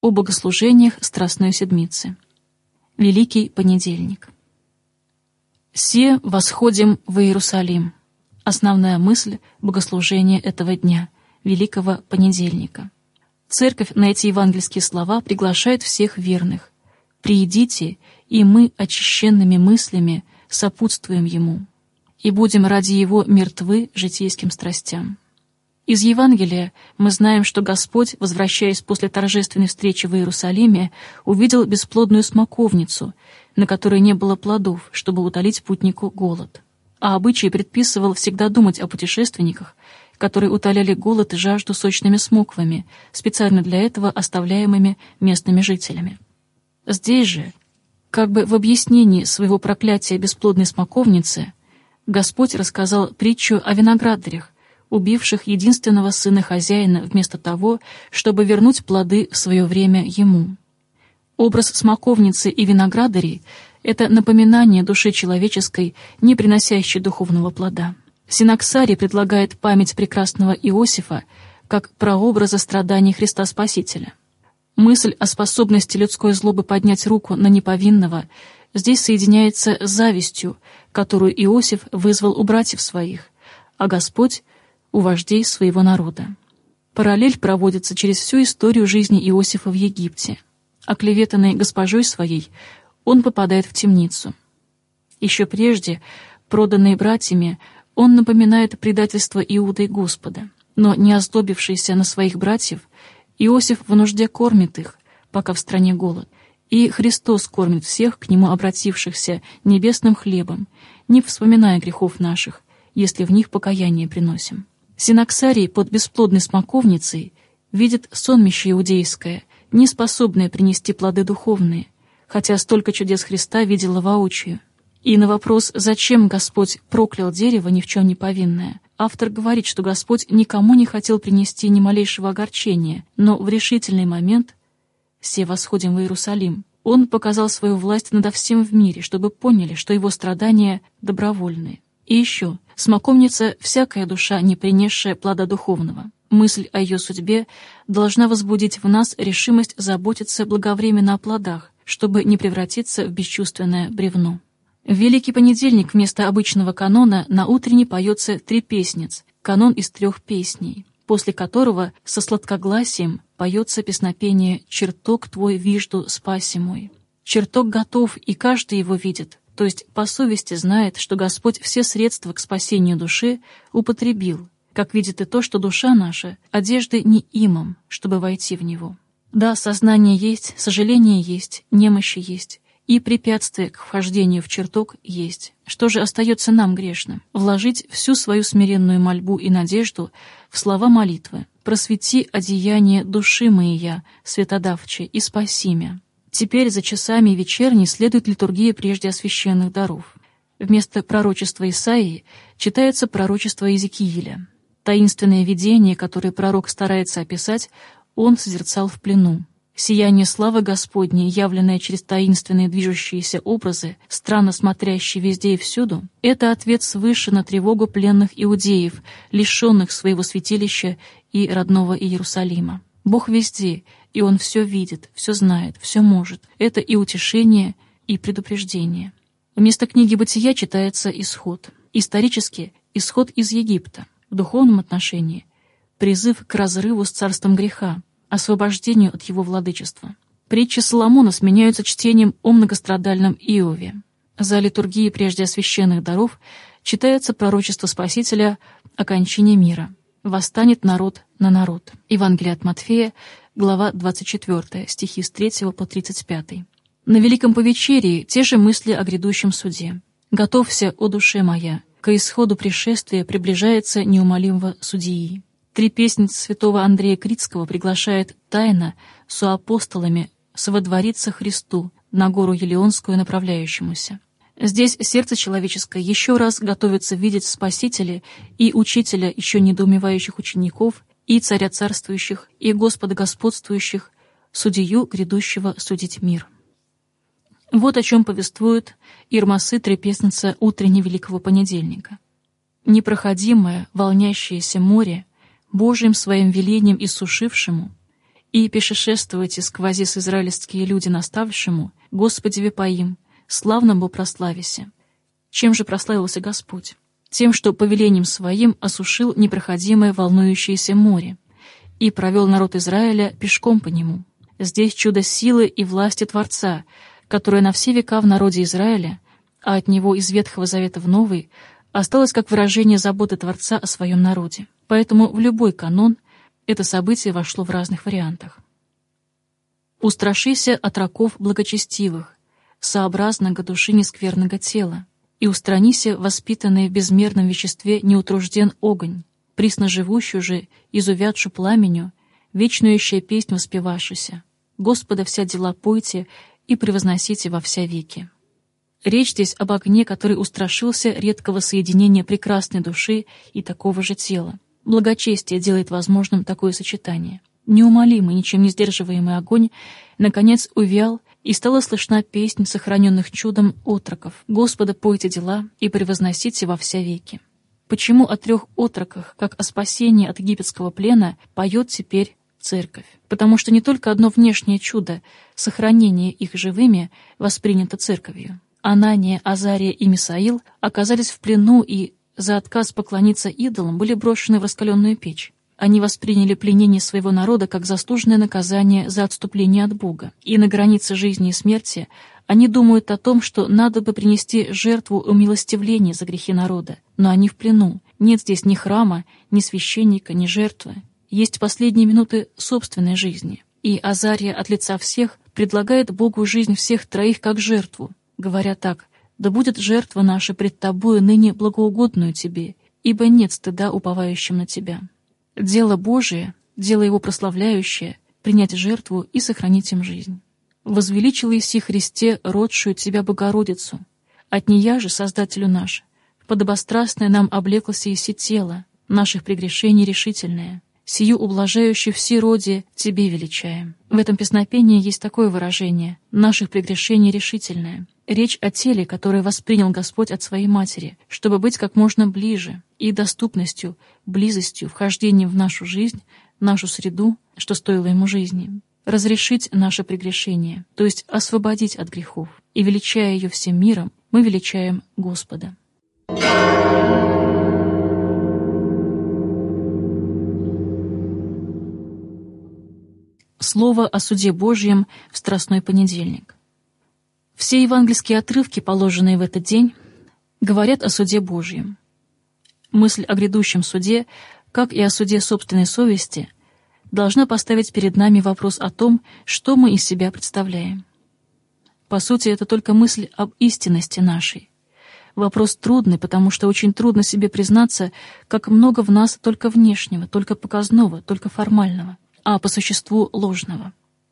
О богослужениях Страстной Седмицы. Великий понедельник. «Се восходим в Иерусалим» — основная мысль богослужения этого дня, Великого понедельника. Церковь на эти евангельские слова приглашает всех верных. «Приидите, и мы очищенными мыслями сопутствуем Ему, и будем ради Его мертвы житейским страстям». Из Евангелия мы знаем, что Господь, возвращаясь после торжественной встречи в Иерусалиме, увидел бесплодную смоковницу, на которой не было плодов, чтобы утолить путнику голод. А обычай предписывал всегда думать о путешественниках, которые утоляли голод и жажду сочными смоквами, специально для этого оставляемыми местными жителями. Здесь же, как бы в объяснении своего проклятия бесплодной смоковницы, Господь рассказал притчу о виноградарях, убивших единственного сына хозяина вместо того, чтобы вернуть плоды в свое время ему. Образ смоковницы и виноградарей — это напоминание душе человеческой, не приносящей духовного плода. Синаксарий предлагает память прекрасного Иосифа как прообраза страданий Христа Спасителя. Мысль о способности людской злобы поднять руку на неповинного здесь соединяется с завистью, которую Иосиф вызвал у братьев своих, а Господь — у вождей своего народа. Параллель проводится через всю историю жизни Иосифа в Египте. Оклеветанный госпожой своей, он попадает в темницу. Еще прежде, проданный братьями, он напоминает предательство Иудой Господа, но, не озлобившийся на своих братьев, Иосиф в нужде кормит их, пока в стране голод, и Христос кормит всех к Нему обратившихся небесным хлебом, не вспоминая грехов наших, если в них покаяние приносим. Синаксарий под бесплодной смоковницей видит сонмище иудейское, не способное принести плоды духовные, хотя столько чудес Христа видела воочию. И на вопрос, зачем Господь проклял дерево ни в чем не повинное, автор говорит, что Господь никому не хотел принести ни малейшего огорчения, но в решительный момент «Се восходим в Иерусалим» Он показал свою власть надо всем в мире, чтобы поняли, что его страдания добровольные. И еще, смоковница — всякая душа, не принесшая плода духовного. Мысль о ее судьбе должна возбудить в нас решимость заботиться благовременно о плодах, чтобы не превратиться в бесчувственное бревно. В Великий понедельник вместо обычного канона на утренне поется 3 песниц, канон из 3 песней, после которого со сладкогласием поется песнопение «Чертог твой вижду, спаси мой». Чертог готов, и каждый его видит, то есть по совести знает, что Господь все средства к спасению души употребил, как видит и то, что душа наша одежды не имом, чтобы войти в Него. Да, сознание есть, сожаление есть, немощи есть, и препятствие к вхождению в чертог есть. Что же остается нам, грешным? Вложить всю свою смиренную мольбу и надежду в слова молитвы. «Просвети одеяние души моей, светодавче, и спаси мя». Теперь за часами вечерней следует литургия прежде освященных даров. Вместо пророчества Исаии читается пророчество Иезекииля. Таинственное видение, которое пророк старается описать, он созерцал в плену. Сияние славы Господней, явленное через таинственные движущиеся образы, странно смотрящие везде и всюду, это ответ свыше на тревогу пленных иудеев, лишенных своего святилища и родного Иерусалима. Бог везде, и Он все видит, все знает, все может. Это и утешение, и предупреждение. Вместо книги «Бытия» читается «Исход». Исторически «Исход из Египта». В духовном отношении призыв к разрыву с царством греха, освобождению от его владычества. Притчи Соломона сменяются чтением о многострадальном Иове. За литургией прежде освященных даров читается пророчество Спасителя о кончине мира. «Восстанет народ на народ». Евангелие от Матфея, глава 24, стихи с 3 по 35. На Великом Повечерии те же мысли о грядущем суде. «Готовься, о душе моя, к исходу пришествия приближается неумолимого судьи». 3 песницы святого Андрея Критского приглашает тайно со апостолами соводвориться Христу на гору Елеонскую направляющемуся. Здесь сердце человеческое еще раз готовится видеть Спасителя и Учителя еще недоумевающих учеников, и Царя царствующих, и Господа господствующих, Судью, грядущего судить мир. Вот о чем повествует Ирмасы трепесница утренне Великого понедельника. «Непроходимое, волнящееся море, Божьим своим велением иссушившему, И пешешествуйте сквози с израильские люди наставшему, Господи вепоим, славно бо прославися. Чем же прославился Господь? Тем, что повелением своим осушил непроходимое волнующееся море и провел народ Израиля пешком по нему. Здесь чудо силы и власти Творца, которое на все века в народе Израиля, а от него из Ветхого Завета в Новый, осталось как выражение заботы Творца о своем народе. Поэтому в любой канон это событие вошло в разных вариантах. «Устрашися отроков благочестивых, сообразного души нескверного тела, и устранися воспитанные в безмерном веществе неутружден огонь, присно живущую же, изувядшу пламеню, вечнующая песнь воспевашися. Господа вся дела пойте и превозносите во вся веки». Речь здесь об огне, который устрашился редкого соединения прекрасной души и такого же тела. Благочестие делает возможным такое сочетание. Неумолимый, ничем не сдерживаемый огонь, наконец, увял, и стала слышна песнь сохраненных чудом отроков. «Господа, пойте дела и превозносите во вся веки». Почему о 3 отроках, как о спасении от египетского плена, поет теперь Церковь? Потому что не только одно внешнее чудо, сохранение их живыми, воспринято Церковью. Анания, Азария и Мисаил оказались в плену и за отказ поклониться идолам были брошены в раскаленную печь. Они восприняли пленение своего народа как заслуженное наказание за отступление от Бога. И на границе жизни и смерти они думают о том, что надо бы принести жертву умилостивления за грехи народа. Но они в плену. Нет здесь ни храма, ни священника, ни жертвы. Есть последние минуты собственной жизни. И Азария от лица всех предлагает Богу жизнь всех 3 как жертву, говоря так: «Да будет жертва наша пред Тобою ныне благоугодную Тебе, ибо нет стыда уповающим на Тебя». Дело Божие, дело Его прославляющее, принять жертву и сохранить им жизнь. «Возвеличил еси Христе родшую Тебя Богородицу, от нея же, Создателю наш, подобострастное нам облеклося еси тело, наших прегрешений решительное, сию ублажающий все роде Тебе величаем». В этом песнопении есть такое выражение «наших прегрешений решительное». Речь о теле, которое воспринял Господь от Своей Матери, чтобы быть как можно ближе, и доступностью, близостью, вхождением в нашу жизнь, нашу среду, что стоило Ему жизни. Разрешить наше прегрешение, то есть освободить от грехов. И, величая ее всем миром, мы величаем Господа. Слово о суде Божьем в Страстной понедельник. Все евангельские отрывки, положенные в этот день, говорят о суде Божьем. Мысль о грядущем суде, как и о суде собственной совести, должна поставить перед нами вопрос о том, что мы из себя представляем. По сути, это только мысль об истинности нашей. Вопрос трудный, потому что очень трудно себе признаться, как много в нас только внешнего, только показного, только формального, а по существу ложного.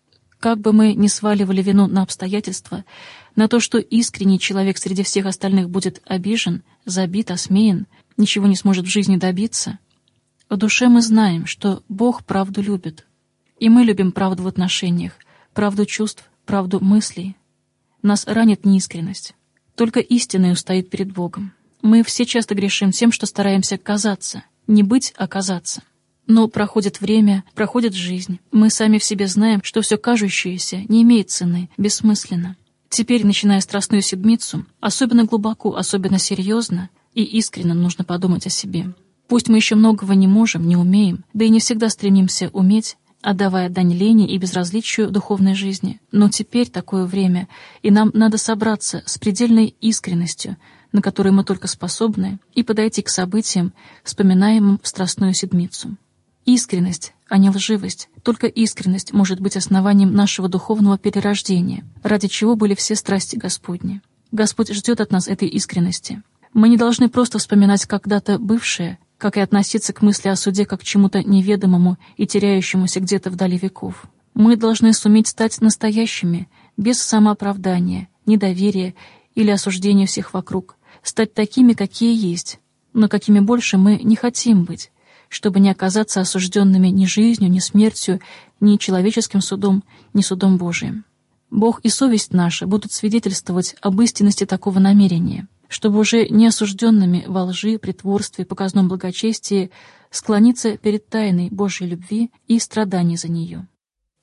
Как бы мы ни сваливали вину на обстоятельства, на то, что искренний человек среди всех остальных будет обижен, забит, осмеян, ничего не сможет в жизни добиться, в душе мы знаем, что Бог правду любит. И мы любим правду в отношениях, правду чувств, правду мыслей. Нас ранит неискренность. Только истинный устоит перед Богом. Мы все часто грешим тем, что стараемся казаться, не быть, а казаться. Но проходит время, проходит жизнь. Мы сами в себе знаем, что все кажущееся не имеет цены, бессмысленно. Теперь, начиная Страстную Седмицу, особенно глубоко, особенно серьезно и искренне нужно подумать о себе. Пусть мы еще многого не можем, не умеем, да и не всегда стремимся уметь, отдавая дань лени и безразличию духовной жизни. Но теперь такое время, и нам надо собраться с предельной искренностью, на которой мы только способны, и подойти к событиям, вспоминаемым в Страстную Седмицу. Искренность, а не лживость. Только искренность может быть основанием нашего духовного перерождения, ради чего были все страсти Господни. Господь ждет от нас этой искренности. Мы не должны просто вспоминать когда-то бывшее, как и относиться к мысли о суде как к чему-то неведомому и теряющемуся где-то вдали веков. Мы должны суметь стать настоящими, без самооправдания, недоверия или осуждения всех вокруг, стать такими, какие есть, но какими больше мы не хотим быть, чтобы не оказаться осужденными ни жизнью, ни смертью, ни человеческим судом, ни судом Божиим. Бог и совесть наша будут свидетельствовать об истинности такого намерения, чтобы уже не осужденными во лжи, притворстве, показном благочестии склониться перед тайной Божьей любви и страданий за нее.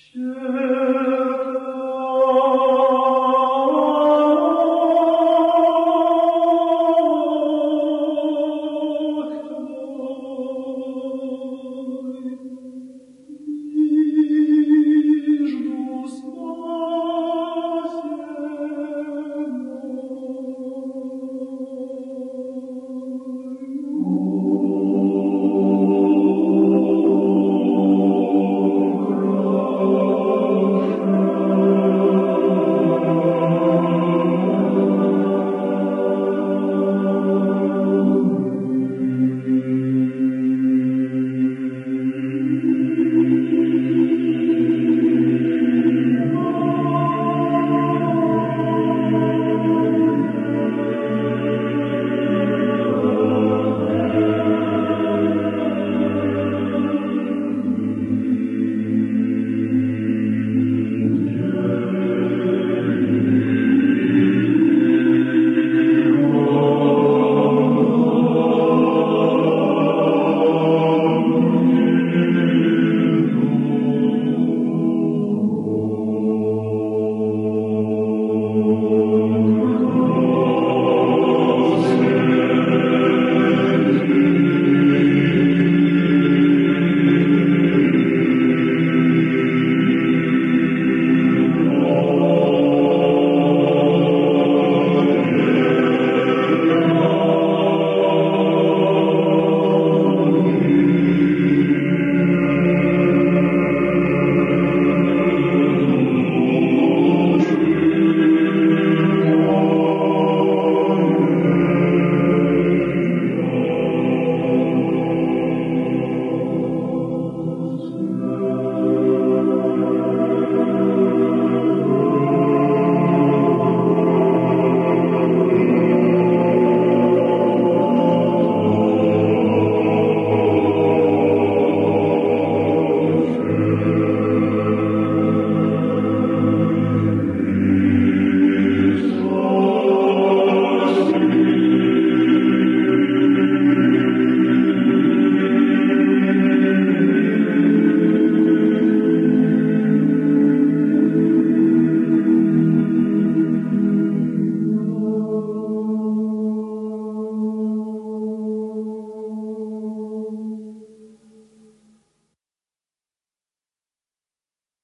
Sure.